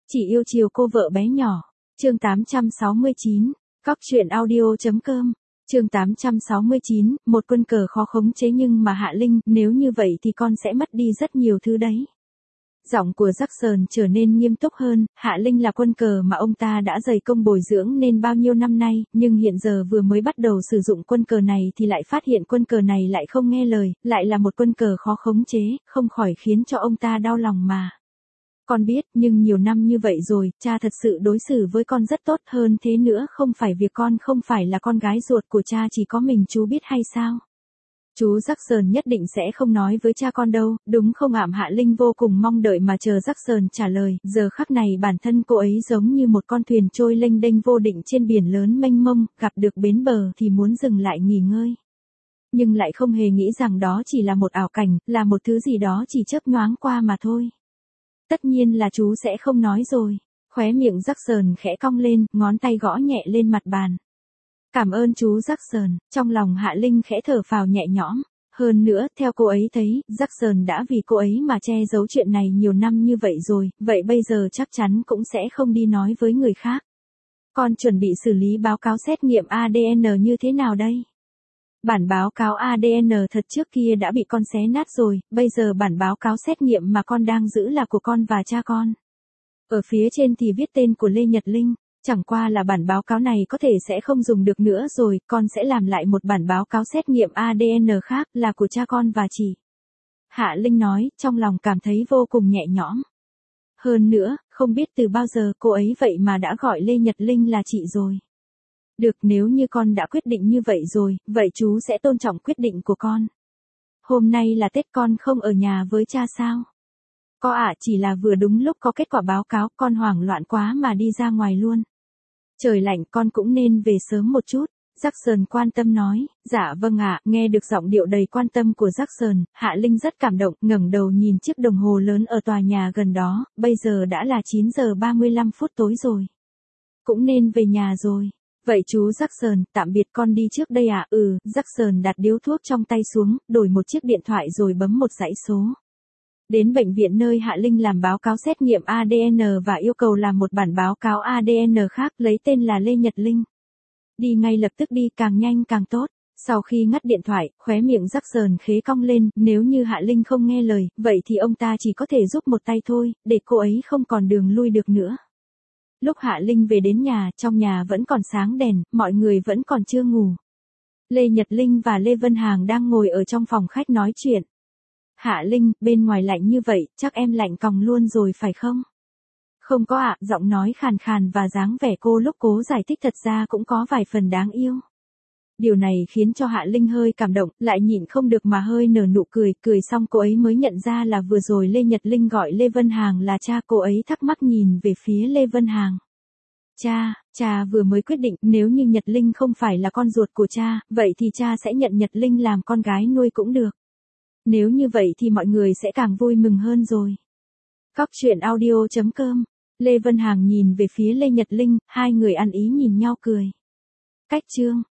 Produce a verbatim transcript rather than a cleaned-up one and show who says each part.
Speaker 1: Chỉ yêu chiều cô vợ bé nhỏ. Chương tám trăm sáu mươi chín. Cóc truyện audio.com. Chương tám trăm sáu mươi chín, một quân cờ khó khống chế nhưng mà Hạ Linh, nếu như vậy thì con sẽ mất đi rất nhiều thứ đấy. Giọng của Jackson trở nên nghiêm túc hơn, Hạ Linh là quân cờ mà ông ta đã dày công bồi dưỡng nên bao nhiêu năm nay, nhưng hiện giờ vừa mới bắt đầu sử dụng quân cờ này thì lại phát hiện quân cờ này lại không nghe lời, lại là một quân cờ khó khống chế, không khỏi khiến cho ông ta đau lòng mà. Con biết, nhưng nhiều năm như vậy rồi, cha thật sự đối xử với con rất tốt, hơn thế nữa không phải việc con không phải là con gái ruột của cha chỉ có mình chú biết hay sao? Chú Jackson nhất định sẽ không nói với cha con đâu, đúng không ạ? Hạ Linh vô cùng mong đợi mà chờ Jackson trả lời, giờ khắc này bản thân cô ấy giống như một con thuyền trôi lênh đênh vô định trên biển lớn mênh mông, gặp được bến bờ thì muốn dừng lại nghỉ ngơi. Nhưng lại không hề nghĩ rằng đó chỉ là một ảo cảnh, là một thứ gì đó chỉ chớp nhoáng qua mà thôi. Tất nhiên là chú sẽ không nói rồi. Khóe miệng Jackson khẽ cong lên, ngón tay gõ nhẹ lên mặt bàn. Cảm ơn chú Jackson, trong lòng Hạ Linh khẽ thở phào nhẹ nhõm. Hơn nữa, theo cô ấy thấy, Jackson đã vì cô ấy mà che giấu chuyện này nhiều năm như vậy rồi, vậy bây giờ chắc chắn cũng sẽ không đi nói với người khác. Con chuẩn bị xử lý báo cáo xét nghiệm a đê en như thế nào đây? Bản báo cáo a đê en thật trước kia đã bị con xé nát rồi, bây giờ bản báo cáo xét nghiệm mà con đang giữ là của con và cha con. Ở phía trên thì viết tên của Lê Nhật Linh, chẳng qua là bản báo cáo này có thể sẽ không dùng được nữa rồi, con sẽ làm lại một bản báo cáo xét nghiệm a đê en khác là của cha con và chị. Hạ Linh nói, trong lòng cảm thấy vô cùng nhẹ nhõm. Hơn nữa, không biết từ bao giờ cô ấy vậy mà đã gọi Lê Nhật Linh là chị rồi. Được, nếu như con đã quyết định như vậy rồi, vậy chú sẽ tôn trọng quyết định của con. Hôm nay là Tết, con không ở nhà với cha sao? Có ạ, à, chỉ là vừa đúng lúc có kết quả báo cáo, con hoảng loạn quá mà đi ra ngoài luôn. Trời lạnh, con cũng nên về sớm một chút. Jackson quan tâm nói, dạ vâng ạ. Nghe được giọng điệu đầy quan tâm của Jackson, Hạ Linh rất cảm động, ngẩng đầu nhìn chiếc đồng hồ lớn ở tòa nhà gần đó, bây giờ đã là chín giờ ba mươi lăm phút tối rồi. Cũng nên về nhà rồi. Vậy chú Jackson, tạm biệt con đi trước đây ạ. À? Ừ, Jackson đặt điếu thuốc trong tay xuống, đổi một chiếc điện thoại rồi bấm một dãy số. Đến bệnh viện nơi Hạ Linh làm báo cáo xét nghiệm a đê en và yêu cầu làm một bản báo cáo a đê en khác lấy tên là Lê Nhật Linh. Đi ngay lập tức đi, càng nhanh càng tốt. Sau khi ngắt điện thoại, khóe miệng Jackson khế cong lên, nếu như Hạ Linh không nghe lời, vậy thì ông ta chỉ có thể giúp một tay thôi, để cô ấy không còn đường lui được nữa. Lúc Hạ Linh về đến nhà, trong nhà vẫn còn sáng đèn, mọi người vẫn còn chưa ngủ. Lê Nhật Linh và Lê Vân Hàng đang ngồi ở trong phòng khách nói chuyện. Hạ Linh, bên ngoài lạnh như vậy, chắc em lạnh còng luôn rồi phải không? Không có ạ, giọng nói khàn khàn và dáng vẻ cô lúc cố giải thích thật ra cũng có vài phần đáng yêu. Điều này khiến cho Hạ Linh hơi cảm động, lại nhịn không được mà hơi nở nụ cười, cười xong cô ấy mới nhận ra là vừa rồi Lê Nhật Linh gọi Lê Vân Hàng là cha, cô ấy thắc mắc nhìn về phía Lê Vân Hàng. Cha, cha vừa mới quyết định, nếu như Nhật Linh không phải là con ruột của cha, vậy thì cha sẽ nhận Nhật Linh làm con gái nuôi cũng được. Nếu như vậy thì mọi người sẽ càng vui mừng hơn rồi. Cóc truyện audio.com. Lê Vân Hàng nhìn về phía Lê Nhật Linh, hai người ăn ý nhìn nhau cười. Cách chương.